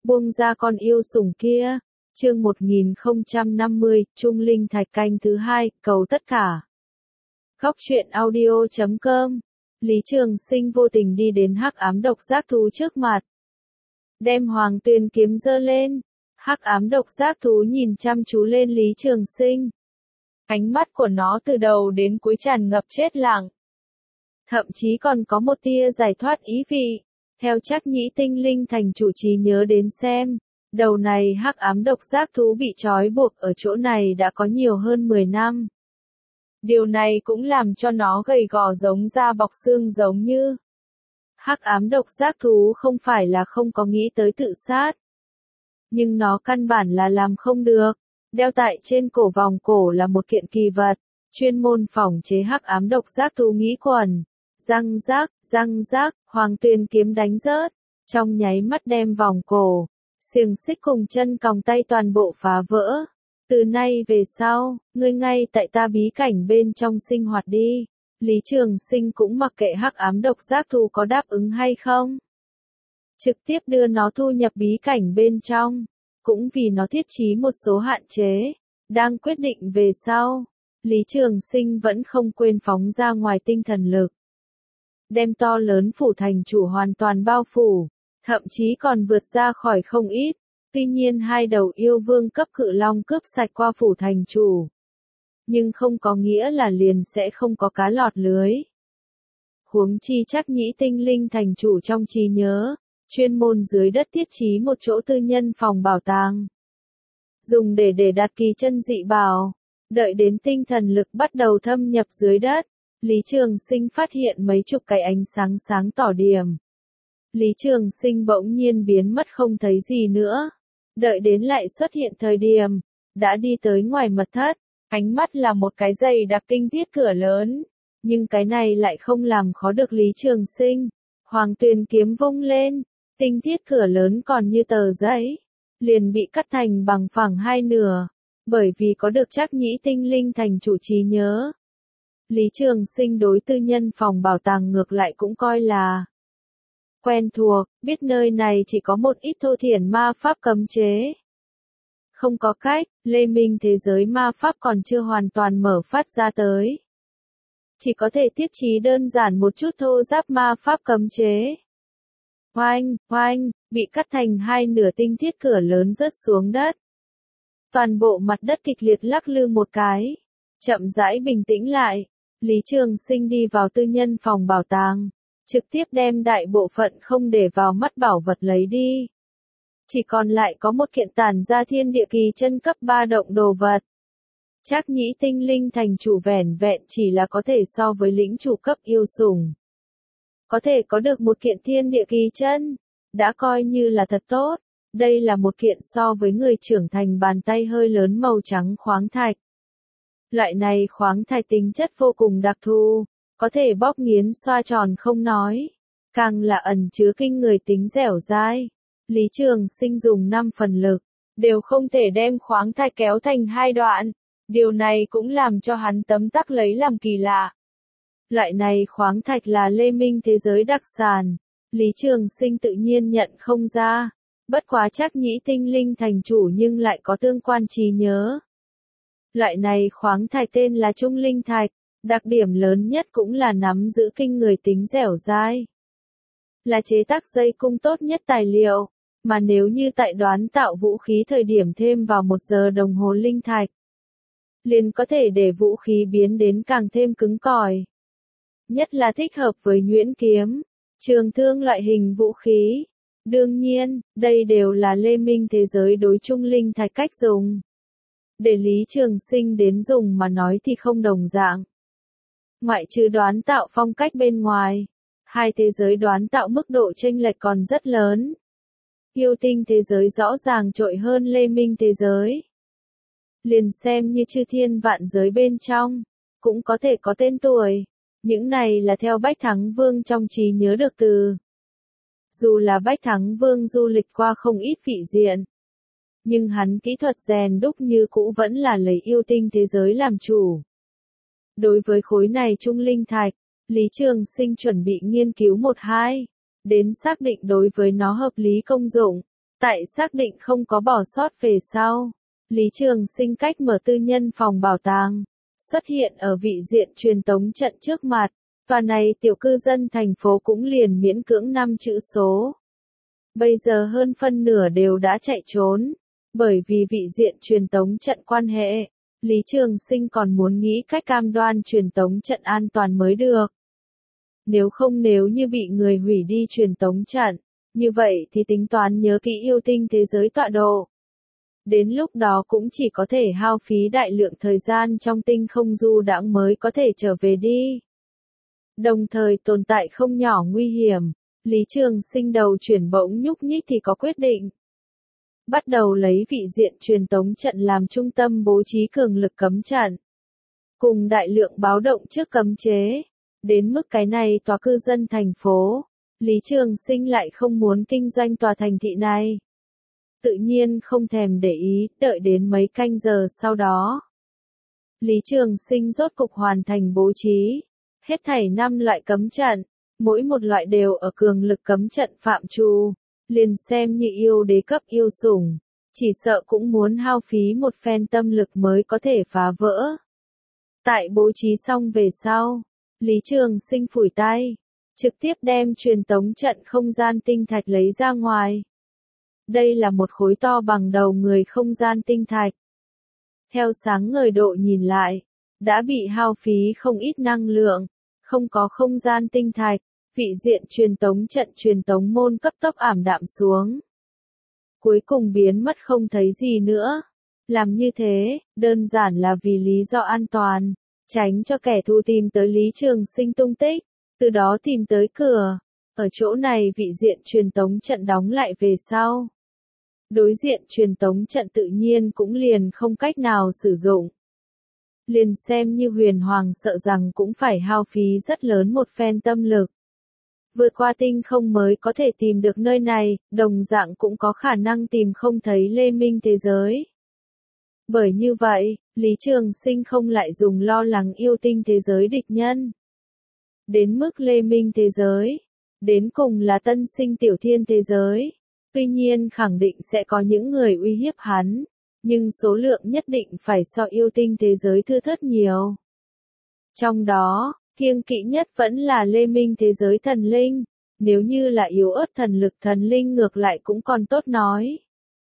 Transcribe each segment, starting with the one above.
Buông ra con yêu sủng kia. Chương 1050, Trung Linh Thạch canh thứ 2, cầu tất cả. Góc truyện audio.com. Lý Trường Sinh vô tình đi đến hắc ám độc giác thú trước mặt. Đem Hoàng Tuyền kiếm giơ lên. Hắc ám độc giác thú nhìn chăm chú lên Lý Trường Sinh. Ánh mắt của nó từ đầu đến cuối tràn ngập chết lặng. Thậm chí còn có một tia giải thoát ý vị. Theo Trác Nhĩ Tinh Linh thành chủ trí nhớ đến xem, đầu này hắc ám độc giác thú bị trói buộc ở chỗ này đã có nhiều hơn 10 năm. Điều này cũng làm cho nó gầy gò giống da bọc xương giống như. Hắc ám độc giác thú không phải là không có nghĩ tới tự sát. Nhưng nó căn bản là làm không được. Đeo tại trên cổ vòng cổ là một kiện kỳ vật, chuyên môn phòng chế hắc ám độc giác thú nghĩ quần. Răng rác, Hoàng Tuyền kiếm đánh rớt, trong nháy mắt đem vòng cổ, xiềng xích cùng chân còng tay toàn bộ phá vỡ. Từ nay về sau, ngươi ngay tại ta bí cảnh bên trong sinh hoạt đi. Lý Trường Sinh cũng mặc kệ hắc ám độc giác thú có đáp ứng hay không. Trực tiếp đưa nó thu nhập bí cảnh bên trong, cũng vì nó thiết trí một số hạn chế, đang quyết định về sau. Lý Trường Sinh vẫn không quên phóng ra ngoài tinh thần lực. Đem to lớn phủ thành chủ hoàn toàn bao phủ, thậm chí còn vượt ra khỏi không ít. Tuy nhiên hai đầu yêu vương cấp cự long cướp sạch qua phủ thành chủ. Nhưng không có nghĩa là liền sẽ không có cá lọt lưới. Huống chi Trác Nhĩ Tinh Linh thành chủ trong trí nhớ, chuyên môn dưới đất thiết trí một chỗ tư nhân phòng bảo tàng. Dùng để đặt kỳ chân dị bảo, đợi đến tinh thần lực bắt đầu thâm nhập dưới đất. Lý Trường Sinh phát hiện mấy chục cái ánh sáng sáng tỏ điểm. Lý Trường Sinh bỗng nhiên biến mất không thấy gì nữa. Đợi đến lại xuất hiện thời điểm, đã đi tới ngoài mật thất, ánh mắt là một cái dày đặc tinh thiết cửa lớn. Nhưng cái này lại không làm khó được Lý Trường Sinh. Hoàng Tuyền kiếm vung lên, tinh thiết cửa lớn còn như tờ giấy, liền bị cắt thành bằng phẳng hai nửa, bởi vì có được Trác Nhĩ Tinh Linh thành chủ trí nhớ. Lý Trường Sinh đối tư nhân phòng bảo tàng ngược lại cũng coi là quen thuộc, biết nơi này chỉ có một ít thô thiển ma pháp cấm chế. Không có cách, Lê Minh thế giới ma pháp còn chưa hoàn toàn mở phát ra tới. Chỉ có thể thiết trí đơn giản một chút thô ráp ma pháp cấm chế. Oanh, bị cắt thành hai nửa tinh thiết cửa lớn rớt xuống đất. Toàn bộ mặt đất kịch liệt lắc lư một cái, chậm rãi bình tĩnh lại. Lý Trường Sinh đi vào tư nhân phòng bảo tàng, trực tiếp đem đại bộ phận không để vào mắt bảo vật lấy đi. Chỉ còn lại có một kiện tản ra thiên địa kỳ chân cấp 3 động đồ vật. Trác Nhĩ Tinh Linh thành chủ vẻn vẹn chỉ là có thể so với lĩnh chủ cấp yêu sủng. Có thể có được một kiện thiên địa kỳ chân, đã coi như là thật tốt. Đây là một kiện so với người trưởng thành bàn tay hơi lớn màu trắng khoáng thạch. Loại này khoáng thạch tính chất vô cùng đặc thù, có thể bóp nghiến xoa tròn không nói, càng là ẩn chứa kinh người tính dẻo dai. Lý Trường Sinh dùng 5 phần lực, đều không thể đem khoáng thạch kéo thành hai đoạn. Điều này cũng làm cho hắn tấm tắc lấy làm kỳ lạ. Loại này khoáng thạch là Lê Minh thế giới đặc sản, Lý Trường Sinh tự nhiên nhận không ra. Bất quá Trác Nhĩ Tinh Linh thành chủ nhưng lại có tương quan trí nhớ. Loại này khoáng thạch tên là Trung Linh Thạch, đặc điểm lớn nhất cũng là nắm giữ kinh người tính dẻo dai. Là chế tác dây cung tốt nhất tài liệu, mà nếu như tại đoán tạo vũ khí thời điểm thêm vào 1 giờ đồng hồ linh thạch, liền có thể để vũ khí biến đến càng thêm cứng cỏi. Nhất là thích hợp với nhuyễn kiếm, trường thương loại hình vũ khí. Đương nhiên, đây đều là Lê Minh thế giới đối Trung Linh Thạch cách dùng. Để Lý Trường Sinh đến dùng mà nói thì không đồng dạng. Ngoại trừ đoán tạo phong cách bên ngoài, hai thế giới đoán tạo mức độ chênh lệch còn rất lớn. Yêu tinh thế giới rõ ràng trội hơn Lê Minh thế giới. Liền xem như chư thiên vạn giới bên trong, cũng có thể có tên tuổi. Những này là theo Bách Thắng Vương trong trí nhớ được từ. Dù là Bách Thắng Vương du lịch qua không ít vị diện, nhưng hắn kỹ thuật rèn đúc như cũ vẫn là lấy yêu tinh thế giới làm chủ. Đối với khối này Trung Linh Thạch, Lý Trường Sinh chuẩn bị nghiên cứu 1-2, đến xác định đối với nó hợp lý công dụng, Tại xác định không có bỏ sót về sau, Lý Trường Sinh cách mở tư nhân phòng bảo tàng, xuất hiện ở vị diện truyền tống trận trước mặt, và này tiểu cư dân thành phố cũng liền miễn cưỡng 5 chữ số. Bây giờ hơn phân nửa đều đã chạy trốn, bởi vì vị diện truyền tống trận quan hệ, Lý Trường Sinh còn muốn nghĩ cách cam đoan truyền tống trận an toàn mới được. Nếu không, nếu như bị người hủy đi truyền tống trận, như vậy thì tính toán nhớ kỹ yêu tinh thế giới tọa độ. Đến lúc đó cũng chỉ có thể hao phí đại lượng thời gian trong tinh không du đãng mới có thể trở về đi. Đồng thời tồn tại không nhỏ nguy hiểm, Lý Trường Sinh đầu chuyển bỗng nhúc nhích thì có quyết định. Bắt đầu lấy vị diện truyền tống trận làm trung tâm bố trí cường lực cấm trận. Cùng đại lượng báo động trước cấm chế. Đến mức cái này tòa cư dân thành phố, Lý Trường Sinh lại không muốn kinh doanh tòa thành thị này. Tự nhiên không thèm để ý, đợi đến mấy canh giờ sau đó. Lý Trường Sinh rốt cục hoàn thành bố trí. Hết thảy 5 loại cấm trận, mỗi một loại đều ở cường lực cấm trận phạm trù. Liền xem như yêu đế cấp yêu sủng, chỉ sợ cũng muốn hao phí một phen tâm lực mới có thể phá vỡ. Tại bố trí xong về sau, Lý Trường Sinh phủi tay, trực tiếp đem truyền tống trận không gian tinh thạch lấy ra ngoài. Đây là một khối to bằng đầu người không gian tinh thạch. Theo sáng ngời độ nhìn lại, đã bị hao phí không ít năng lượng, không có không gian tinh thạch, vị diện truyền tống trận truyền tống môn cấp tốc ảm đạm xuống. Cuối cùng biến mất không thấy gì nữa. Làm như thế, đơn giản là vì lý do an toàn, tránh cho kẻ thù tìm tới Lý Trường Sinh tung tích, từ đó tìm tới cửa. Ở chỗ này vị diện truyền tống trận đóng lại về sau. Đối diện truyền tống trận tự nhiên cũng liền không cách nào sử dụng. Liền xem như huyền hoàng sợ rằng cũng phải hao phí rất lớn một phen tâm lực. Vượt qua tinh không mới có thể tìm được nơi này, đồng dạng cũng có khả năng tìm không thấy Lê Minh thế giới. Bởi như vậy, Lý Trường Sinh không lại dùng lo lắng yêu tinh thế giới địch nhân. Đến mức Lê Minh thế giới, đến cùng là tân sinh tiểu thiên thế giới. Tuy nhiên khẳng định sẽ có những người uy hiếp hắn, nhưng số lượng nhất định phải so yêu tinh thế giới thưa thớt nhiều. Trong đó, kiêng kỵ nhất vẫn là Lê Minh thế giới thần linh, nếu như là yếu ớt thần lực thần linh ngược lại cũng còn tốt nói.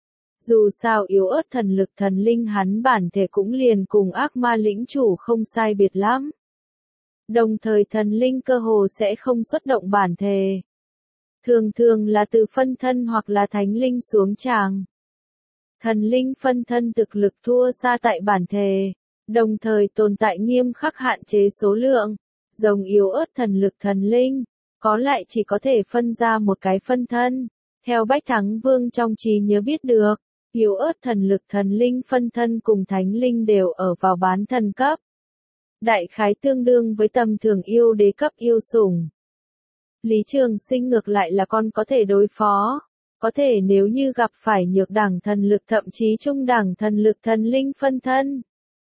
Dù sao yếu ớt thần lực thần linh hắn bản thể cũng liền cùng ác ma lĩnh chủ không sai biệt lắm. Đồng thời thần linh cơ hồ sẽ không xuất động bản thể. Thường thường là từ phân thân hoặc là thánh linh xuống tràng. Thần linh phân thân thực lực thua xa tại bản thể, đồng thời tồn tại nghiêm khắc hạn chế số lượng, giống yếu ớt thần lực thần linh, có lại chỉ có thể phân ra một cái phân thân. Theo Bách Thắng Vương trong trí nhớ biết được, yếu ớt thần lực thần linh phân thân cùng thánh linh đều ở vào bán thần cấp. Đại khái tương đương với tầm thường yêu đế cấp yêu sủng. Lý Trường Sinh ngược lại là con có thể đối phó, có thể nếu như gặp phải nhược đẳng thần lực thậm chí trung đẳng thần lực thần linh phân thân.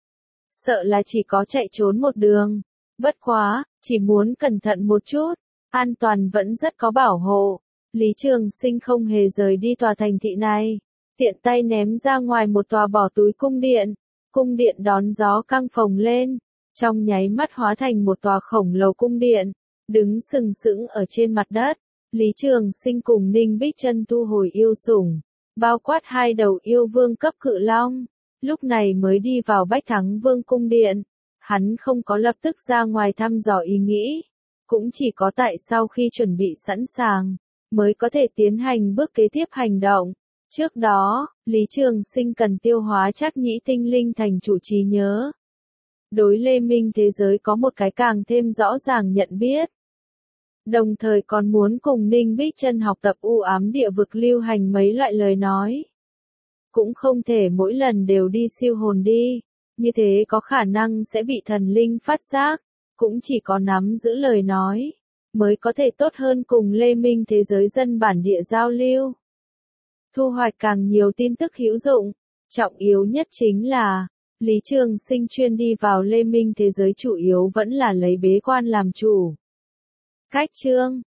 Sợ là chỉ có chạy trốn một đường, bất quá, chỉ muốn cẩn thận một chút, an toàn vẫn rất có bảo hộ. Lý Trường Sinh không hề rời đi tòa thành thị này, tiện tay ném ra ngoài một tòa bỏ túi cung điện đón gió căng phồng lên, trong nháy mắt hóa thành một tòa khổng lồ cung điện. Đứng sừng sững ở trên mặt đất, Lý Trường Sinh cùng Ninh Bích Chân thu hồi yêu sủng, bao quát 2 đầu yêu vương cấp cự long, lúc này mới đi vào Bách Thắng Vương cung điện. Hắn không có lập tức ra ngoài thăm dò ý nghĩ, cũng chỉ có tại sau khi chuẩn bị sẵn sàng, mới có thể tiến hành bước kế tiếp hành động. Trước đó, Lý Trường Sinh cần tiêu hóa Trác Nhĩ tinh linh thành chủ trí nhớ. Đối Lê Minh thế giới có một cái càng thêm rõ ràng nhận biết. Đồng thời còn muốn cùng Ninh Bích Chân học tập u ám địa vực lưu hành mấy loại lời nói. Cũng không thể mỗi lần đều đi siêu hồn đi, như thế có khả năng sẽ bị thần linh phát giác, cũng chỉ có nắm giữ lời nói, mới có thể tốt hơn cùng Lê Minh thế giới dân bản địa giao lưu. Thu hoạch càng nhiều tin tức hữu dụng, trọng yếu nhất chính là, Lý Trường Sinh chuyên đi vào Lê Minh thế giới chủ yếu vẫn là lấy bế quan làm chủ. Cách chương